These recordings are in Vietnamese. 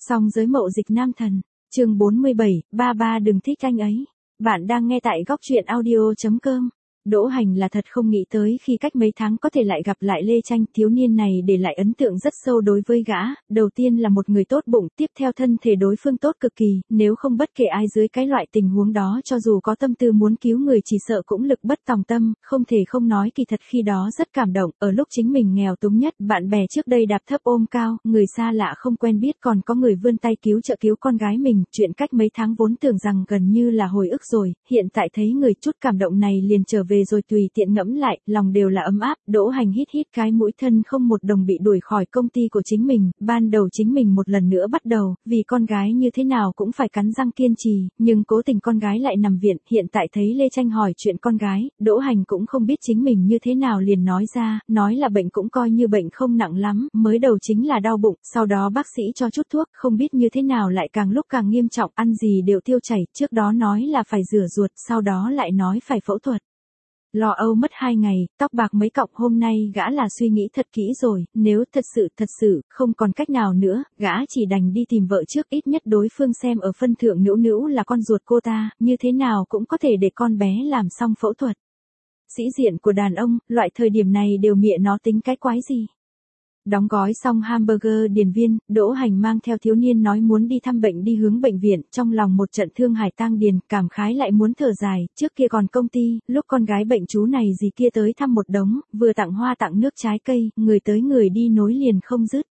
Song giới mậu dịch nam thần, chương 47, ba ba đừng thích anh ấy. Bạn đang nghe tại góc truyện audio.com. Đỗ Hành là thật không nghĩ tới khi cách mấy tháng có thể lại gặp lại Lê Tranh, thiếu niên này để lại ấn tượng rất sâu đối với gã, đầu tiên là một người tốt bụng, tiếp theo thân thể đối phương tốt cực kỳ, nếu không bất kể ai dưới cái loại tình huống đó cho dù có tâm tư muốn cứu người chỉ sợ cũng lực bất tòng tâm, không thể không nói kỳ thật khi đó rất cảm động, ở lúc chính mình nghèo túng nhất, bạn bè trước đây đạp thấp ôm cao, người xa lạ không quen biết còn có người vươn tay cứu trợ cứu con gái mình, chuyện cách mấy tháng vốn tưởng rằng gần như là hồi ức rồi, hiện tại thấy người chút cảm động này liền trở về rồi tùy tiện ngẫm lại, lòng đều là ấm áp. Đỗ Hành hít hít cái mũi, thân không một đồng bị đuổi khỏi công ty của chính mình, ban đầu chính mình một lần nữa bắt đầu, vì con gái như thế nào cũng phải cắn răng kiên trì, nhưng cố tình con gái lại nằm viện, hiện tại thấy Lê Tranh hỏi chuyện con gái, Đỗ Hành cũng không biết chính mình như thế nào liền nói ra, nói là bệnh cũng coi như bệnh không nặng lắm, mới đầu chính là đau bụng, sau đó bác sĩ cho chút thuốc, không biết như thế nào lại càng lúc càng nghiêm trọng, ăn gì đều tiêu chảy, trước đó nói là phải rửa ruột, sau đó lại nói phải phẫu thuật. Lo âu mất 2 ngày, tóc bạc mấy cọng, hôm nay gã là suy nghĩ thật kỹ rồi, nếu thật sự, không còn cách nào nữa, gã chỉ đành đi tìm vợ trước, ít nhất đối phương xem ở phân thượng Nữu Nữu là con ruột cô ta, như thế nào cũng có thể để con bé làm xong phẫu thuật. Sĩ diện của đàn ông, loại thời điểm này đều mịa nó tính cái quái gì. Đóng gói xong hamburger điền viên, Đỗ Hành mang theo thiếu niên nói muốn đi thăm bệnh đi hướng bệnh viện, trong lòng một trận thương hải tang điền, cảm khái lại muốn thở dài, trước kia còn công ty, lúc con gái bệnh chú này gì kia tới thăm một đống, vừa tặng hoa tặng nước trái cây, người tới người đi nối liền không dứt.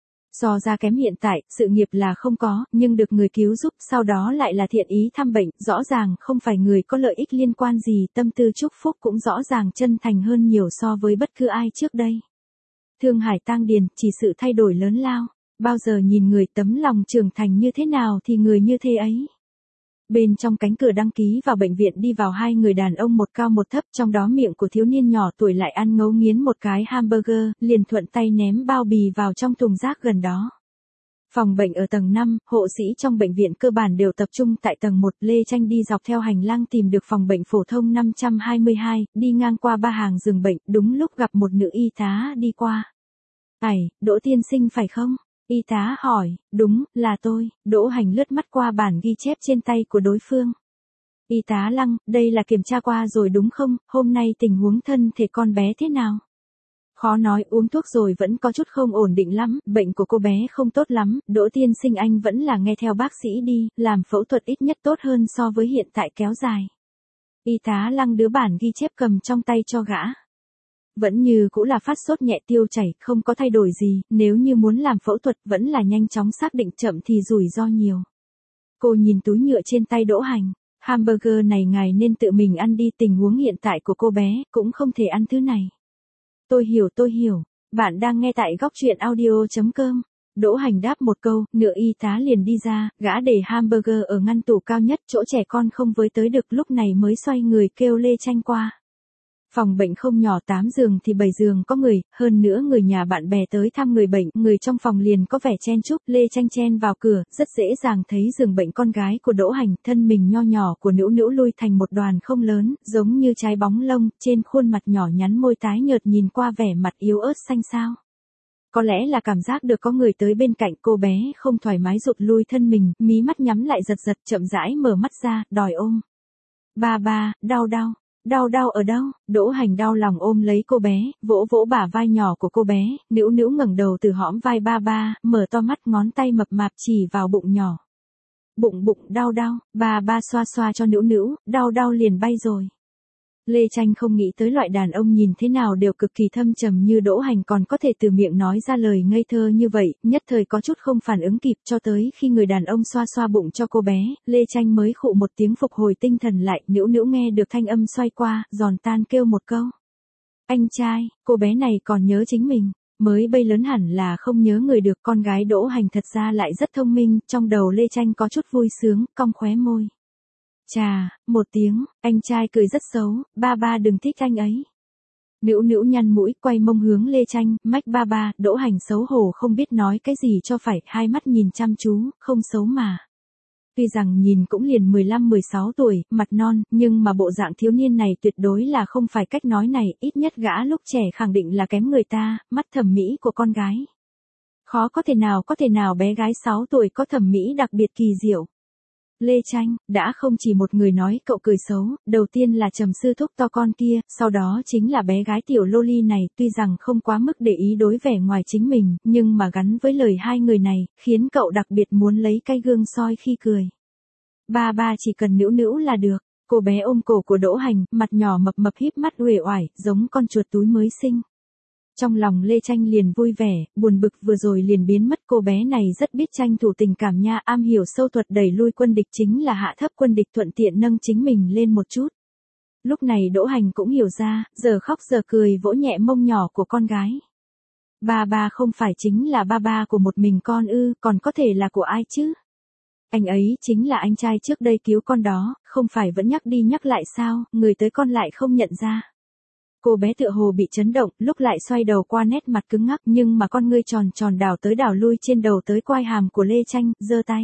So ra kém hiện tại, sự nghiệp là không có, nhưng được người cứu giúp, sau đó lại là thiện ý thăm bệnh, rõ ràng không phải người có lợi ích liên quan gì, tâm tư chúc phúc cũng rõ ràng chân thành hơn nhiều so với bất cứ ai trước đây. Thương hải tang điền, chỉ sự thay đổi lớn lao, bao giờ nhìn người tấm lòng trưởng thành như thế nào thì người như thế ấy. Bên trong cánh cửa đăng ký vào bệnh viện đi vào 2 người đàn ông một cao một thấp, trong đó miệng của thiếu niên nhỏ tuổi lại ăn ngấu nghiến một cái hamburger, liền thuận tay ném bao bì vào trong thùng rác gần đó. Phòng bệnh ở tầng 5, hộ sĩ trong bệnh viện cơ bản đều tập trung tại tầng 1, Lê Tranh đi dọc theo hành lang tìm được phòng bệnh phổ thông 522, đi ngang qua 3 hàng giường bệnh, đúng lúc gặp một nữ y tá đi qua. Đỗ tiên sinh phải không? Y tá hỏi, đúng, là tôi. Đỗ Hành lướt mắt qua bản ghi chép trên tay của đối phương. Y tá Lăng, đây là kiểm tra qua rồi đúng không, hôm nay tình huống thân thể con bé thế nào? Khó nói, uống thuốc rồi vẫn có chút không ổn định lắm, bệnh của cô bé không tốt lắm, Đỗ tiên sinh anh vẫn là nghe theo bác sĩ đi, làm phẫu thuật ít nhất tốt hơn so với hiện tại kéo dài. Y tá Lăng đưa bản ghi chép cầm trong tay cho gã. Vẫn như cũ là phát sốt nhẹ tiêu chảy, không có thay đổi gì, nếu như muốn làm phẫu thuật vẫn là nhanh chóng xác định, chậm thì rủi ro nhiều. Cô nhìn túi nhựa trên tay Đỗ Hành, hamburger này ngài nên tự mình ăn đi, tình huống hiện tại của cô bé, cũng không thể ăn thứ này. Tôi hiểu, bạn đang nghe tại góc truyện audio.com. Đỗ Hành đáp một câu, nửa y tá liền đi ra, gã để hamburger ở ngăn tủ cao nhất, chỗ trẻ con không với tới được, lúc này mới xoay người kêu Lê Tranh qua. Phòng bệnh không nhỏ, 8 giường thì 7 giường có người, hơn nữa người nhà bạn bè tới thăm người bệnh, người trong phòng liền có vẻ chen chúc, Lê Tranh chen vào cửa, rất dễ dàng thấy giường bệnh con gái của Đỗ Hành, thân mình nho nhỏ của Nữu Nữu lui thành một đoàn không lớn, giống như trái bóng lông, trên khuôn mặt nhỏ nhắn môi tái nhợt nhìn qua vẻ mặt yếu ớt xanh xao. Có lẽ là cảm giác được có người tới bên cạnh, cô bé không thoải mái rụt lui thân mình, mí mắt nhắm lại giật chậm rãi mở mắt ra, đòi ôm. Ba, đau ở đâu? Đỗ Hành đau lòng ôm lấy cô bé, vỗ vỗ bả vai nhỏ của cô bé, Nữu Nữu ngẩng đầu từ hõm vai ba, mở to mắt, ngón tay mập mạp chỉ vào bụng nhỏ. Bụng đau, ba xoa xoa cho Nữu Nữu, đau liền bay rồi. Lê Tranh không nghĩ tới loại đàn ông nhìn thế nào đều cực kỳ thâm trầm như Đỗ Hành còn có thể từ miệng nói ra lời ngây thơ như vậy, nhất thời có chút không phản ứng kịp, cho tới khi người đàn ông xoa xoa bụng cho cô bé, Lê Tranh mới khụ một tiếng phục hồi tinh thần lại, Nữu Nữu nghe được thanh âm xoay qua, giòn tan kêu một câu. Anh trai, cô bé này còn nhớ chính mình, mới bay lớn hẳn là không nhớ người được, con gái Đỗ Hành thật ra lại rất thông minh, trong đầu Lê Tranh có chút vui sướng, cong khóe môi. Chà, một tiếng, anh trai cười rất xấu, ba đừng thích anh ấy. Nữu Nữu nhăn mũi, quay mông hướng Lê Tranh, mách ba, Đỗ Hành xấu hổ không biết nói cái gì cho phải, hai mắt nhìn chăm chú, không xấu mà. Tuy rằng nhìn cũng liền 15-16 tuổi, mặt non, nhưng mà bộ dạng thiếu niên này tuyệt đối là không phải cách nói này, ít nhất gã lúc trẻ khẳng định là kém người ta, mắt thẩm mỹ của con gái. Khó có thể nào bé gái 6 tuổi có thẩm mỹ đặc biệt kỳ diệu. Lê Tranh, đã không chỉ một người nói cậu cười xấu, đầu tiên là Trầm Sư Thúc to con kia, sau đó chính là bé gái tiểu loli này, tuy rằng không quá mức để ý đối vẻ ngoài chính mình, nhưng mà gắn với lời hai người này, khiến cậu đặc biệt muốn lấy cái gương soi khi cười. Ba chỉ cần nữu nữu là được. Cô bé ôm cổ của Đỗ Hành, mặt nhỏ mập mập híp mắt uể oải, giống con chuột túi mới sinh. Trong lòng Lê Tranh liền vui vẻ, buồn bực vừa rồi liền biến mất, cô bé này rất biết tranh thủ tình cảm nha, am hiểu sâu thuật đẩy lui quân địch, chính là hạ thấp quân địch thuận tiện nâng chính mình lên một chút. Lúc này Đỗ Hành cũng hiểu ra, giờ khóc giờ cười vỗ nhẹ mông nhỏ của con gái. Ba không phải chính là ba của một mình con ư, còn có thể là của ai chứ? Anh ấy chính là anh trai trước đây cứu con đó, không phải vẫn nhắc đi nhắc lại sao, người tới con lại không nhận ra. Cô bé tựa hồ bị chấn động, lúc lại xoay đầu qua nét mặt cứng ngắc, nhưng mà con ngươi tròn tròn đảo tới đảo lui trên đầu tới quai hàm của Lê Tranh, giơ tay.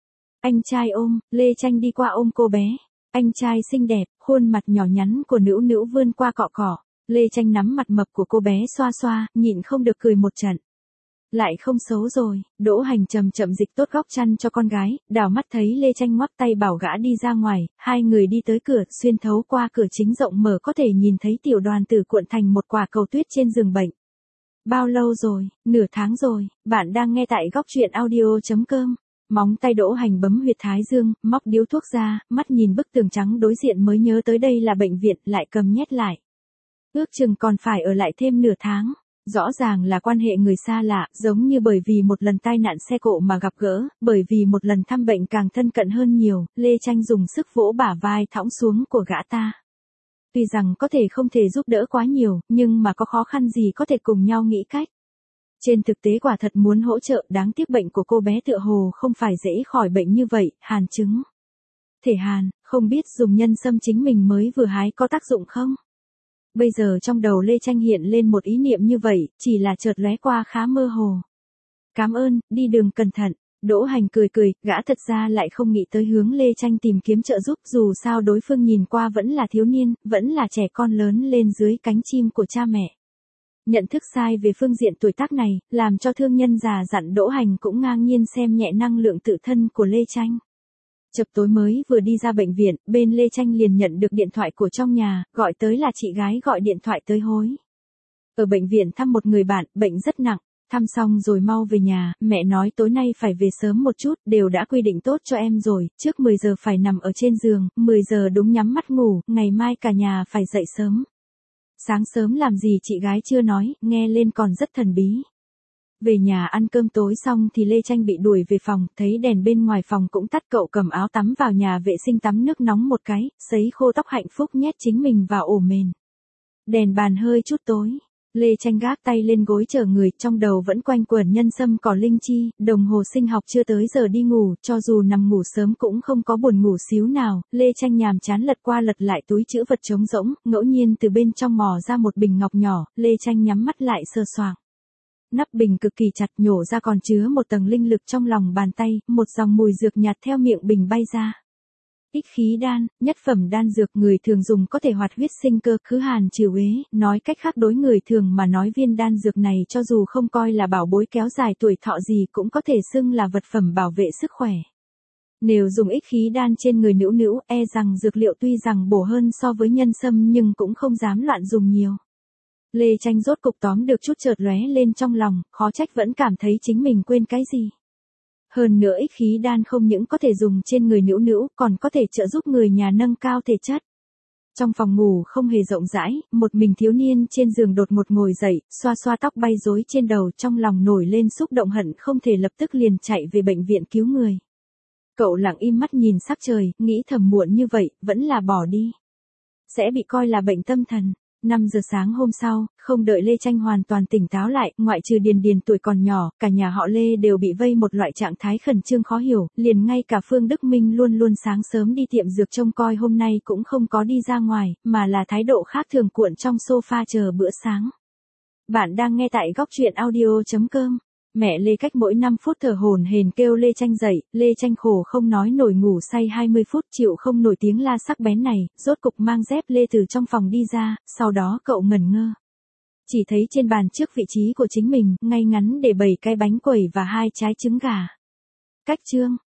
Anh trai ôm, Lê Tranh đi qua ôm cô bé. Anh trai xinh đẹp, khuôn mặt nhỏ nhắn của nữu nữu vươn qua cọ cọ. Lê Tranh nắm mặt mập của cô bé xoa xoa, nhịn không được cười một trận. Lại không xấu rồi, Đỗ Hành chậm chậm dịch tốt góc chăn cho con gái, đảo mắt thấy Lê Tranh ngoắc tay bảo gã đi ra ngoài, hai người đi tới cửa, xuyên thấu qua cửa chính rộng mở có thể nhìn thấy tiểu đoàn tử cuộn thành một quả cầu tuyết trên giường bệnh. Bao lâu rồi, nửa tháng rồi, bạn đang nghe tại góc truyện audio.com. Móng tay Đỗ Hành bấm huyệt thái dương, móc điếu thuốc ra, mắt nhìn bức tường trắng đối diện mới nhớ tới đây là bệnh viện, lại cầm nhét lại. Ước chừng còn phải ở lại thêm nửa tháng. Rõ ràng là quan hệ người xa lạ, giống như bởi vì một lần tai nạn xe cộ mà gặp gỡ, bởi vì một lần thăm bệnh càng thân cận hơn nhiều, Lê Tranh dùng sức vỗ bả vai thõng xuống của gã ta. Tuy rằng có thể không thể giúp đỡ quá nhiều, nhưng mà có khó khăn gì có thể cùng nhau nghĩ cách. Trên thực tế quả thật muốn hỗ trợ, đáng tiếc bệnh của cô bé tựa hồ không phải dễ khỏi bệnh như vậy, hàn chứng. Thể hàn, không biết dùng nhân sâm chính mình mới vừa hái có tác dụng không? Bây giờ trong đầu Lê Tranh hiện lên một ý niệm như vậy, chỉ là chợt lóe qua khá mơ hồ. Cảm ơn, đi đường cẩn thận. Đỗ Hành cười cười, gã thật ra lại không nghĩ tới hướng Lê Tranh tìm kiếm trợ giúp, dù sao đối phương nhìn qua vẫn là thiếu niên, vẫn là trẻ con lớn lên dưới cánh chim của cha mẹ. Nhận thức sai về phương diện tuổi tác này, làm cho thương nhân già dặn Đỗ Hành cũng ngang nhiên xem nhẹ năng lượng tự thân của Lê Tranh. Chập tối mới vừa đi ra bệnh viện, bên Lê Tranh liền nhận được điện thoại của trong nhà, gọi tới là chị gái gọi điện thoại tới hối. Ở bệnh viện thăm một người bạn, bệnh rất nặng, thăm xong rồi mau về nhà, mẹ nói tối nay phải về sớm một chút, đều đã quy định tốt cho em rồi, trước 10 giờ phải nằm ở trên giường, 10 giờ đúng nhắm mắt ngủ, ngày mai cả nhà phải dậy sớm. Sáng sớm làm gì chị gái chưa nói, nghe lên còn rất thần bí. Về nhà ăn cơm tối xong thì Lê Tranh bị đuổi về phòng, thấy đèn bên ngoài phòng cũng tắt, cậu cầm áo tắm vào nhà vệ sinh tắm nước nóng một cái, sấy khô tóc hạnh phúc nhét chính mình vào ổ mền. Đèn bàn hơi chút tối, Lê Tranh gác tay lên gối chờ người, trong đầu vẫn quanh quẩn nhân sâm cỏ linh chi, đồng hồ sinh học chưa tới giờ đi ngủ, cho dù nằm ngủ sớm cũng không có buồn ngủ xíu nào, Lê Tranh nhàm chán lật qua lật lại túi trữ vật trống rỗng, ngẫu nhiên từ bên trong mò ra một bình ngọc nhỏ, Lê Tranh nhắm mắt lại sờ soạng. Nắp bình cực kỳ chặt, nhổ ra còn chứa một tầng linh lực trong lòng bàn tay, một dòng mùi dược nhạt theo miệng bình bay ra. Ích khí đan, nhất phẩm đan dược người thường dùng có thể hoạt huyết sinh cơ, khứ hàn trừ uế, nói cách khác đối người thường mà nói viên đan dược này cho dù không coi là bảo bối kéo dài tuổi thọ gì cũng có thể xưng là vật phẩm bảo vệ sức khỏe. Nếu dùng ích khí đan trên người nữu nữu, e rằng dược liệu tuy rằng bổ hơn so với nhân sâm nhưng cũng không dám loạn dùng nhiều. Lê Tranh rốt cục tóm được chút chợt lóe lên trong lòng, khó trách vẫn cảm thấy chính mình quên cái gì. Hơn nữa ích khí đan không những có thể dùng trên người nữu nữu, còn có thể trợ giúp người nhà nâng cao thể chất. Trong phòng ngủ không hề rộng rãi, một mình thiếu niên trên giường đột ngột ngồi dậy, xoa xoa tóc bay rối trên đầu, trong lòng nổi lên xúc động hận không thể lập tức liền chạy về bệnh viện cứu người. Cậu lặng im mắt nhìn sắc trời, nghĩ thầm muộn như vậy, vẫn là bỏ đi. Sẽ bị coi là bệnh tâm thần. 5 giờ sáng hôm sau, không đợi Lê Tranh hoàn toàn tỉnh táo lại, ngoại trừ Điền Điền tuổi còn nhỏ, cả nhà họ Lê đều bị vây một loại trạng thái khẩn trương khó hiểu, liền ngay cả Phương Đức Minh luôn luôn sáng sớm đi tiệm dược trông coi hôm nay cũng không có đi ra ngoài, mà là thái độ khác thường cuộn trong sofa chờ bữa sáng. Bạn đang nghe tại góc truyện audio.com. Mẹ Lê cách mỗi 5 phút thở hổn hển kêu Lê Tranh dậy, Lê Tranh khổ không nói nổi ngủ say 20 phút chịu không nổi tiếng la sắc bén này, rốt cục mang dép Lê từ trong phòng đi ra, sau đó cậu ngẩn ngơ. Chỉ thấy trên bàn trước vị trí của chính mình, ngay ngắn để 7 cái bánh quẩy và 2 trái trứng gà. Cách chương